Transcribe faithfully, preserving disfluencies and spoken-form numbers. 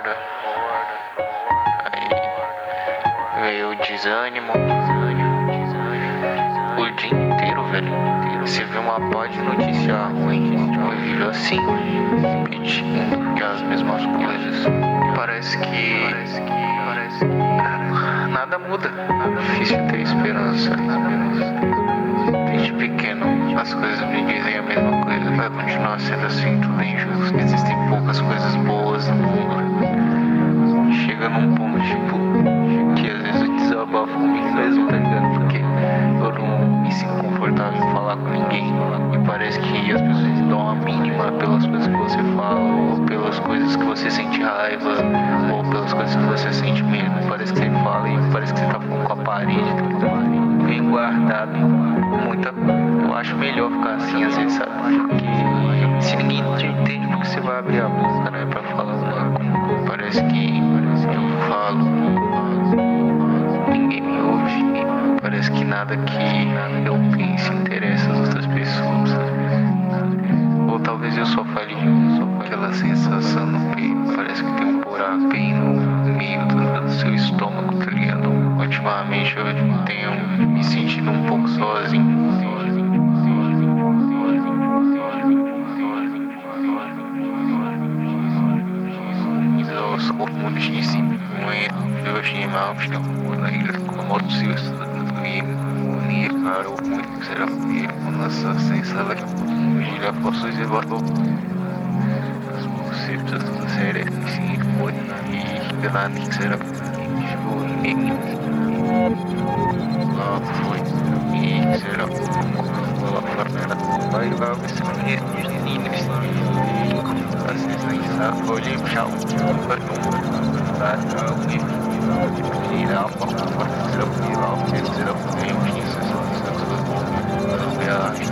acorda, aí veio o desânimo, o dia inteiro, velho. Você vê uma pó de notícia ruim, eu vivo assim, repetindo as mesmas coisas. Parece que, parece que nada muda, difícil ter esperança. Desde pequeno, as coisas me dizem a mesma coisa. Vai continuar sendo assim, tudo é injusto. Existem poucas coisas boas no mundo. Chega num ponto, tipo, que às vezes eu desabafo comigo mesmo, tá ligado? Porque eu não me sinto confortável em falar com ninguém. E parece que as pessoas dão a mínima pelas coisas que você fala, ou pelas coisas que você sente raiva, ou pelas coisas que você sente medo. Parece que você fala e parece que você tá falando com a parede, bem guardado. Muita, eu acho melhor ficar assim às vezes, sabe? Porque se ninguém te entende, porque você vai abrir a boca, né, pra falar logo. Parece que, parece que eu falo, ninguém me ouve. Parece que nada que eu pense interessa as outras pessoas. Ou talvez eu só fale aquela sensação no peito. Parece que tem um buraco bem no meio do, do seu estômago, tá ligado? Ultimamente eu tenho me sentido um pouco sozinho. Os comunistas eu como se unir para o mundo será unir com nossa sensação de la força de valor as possíveis da série sim foi e grande será unir lá foi e será lá fora vai lá você unir os meninos assim sabe olhei o chão para não dar o livro irá para o será o será o será o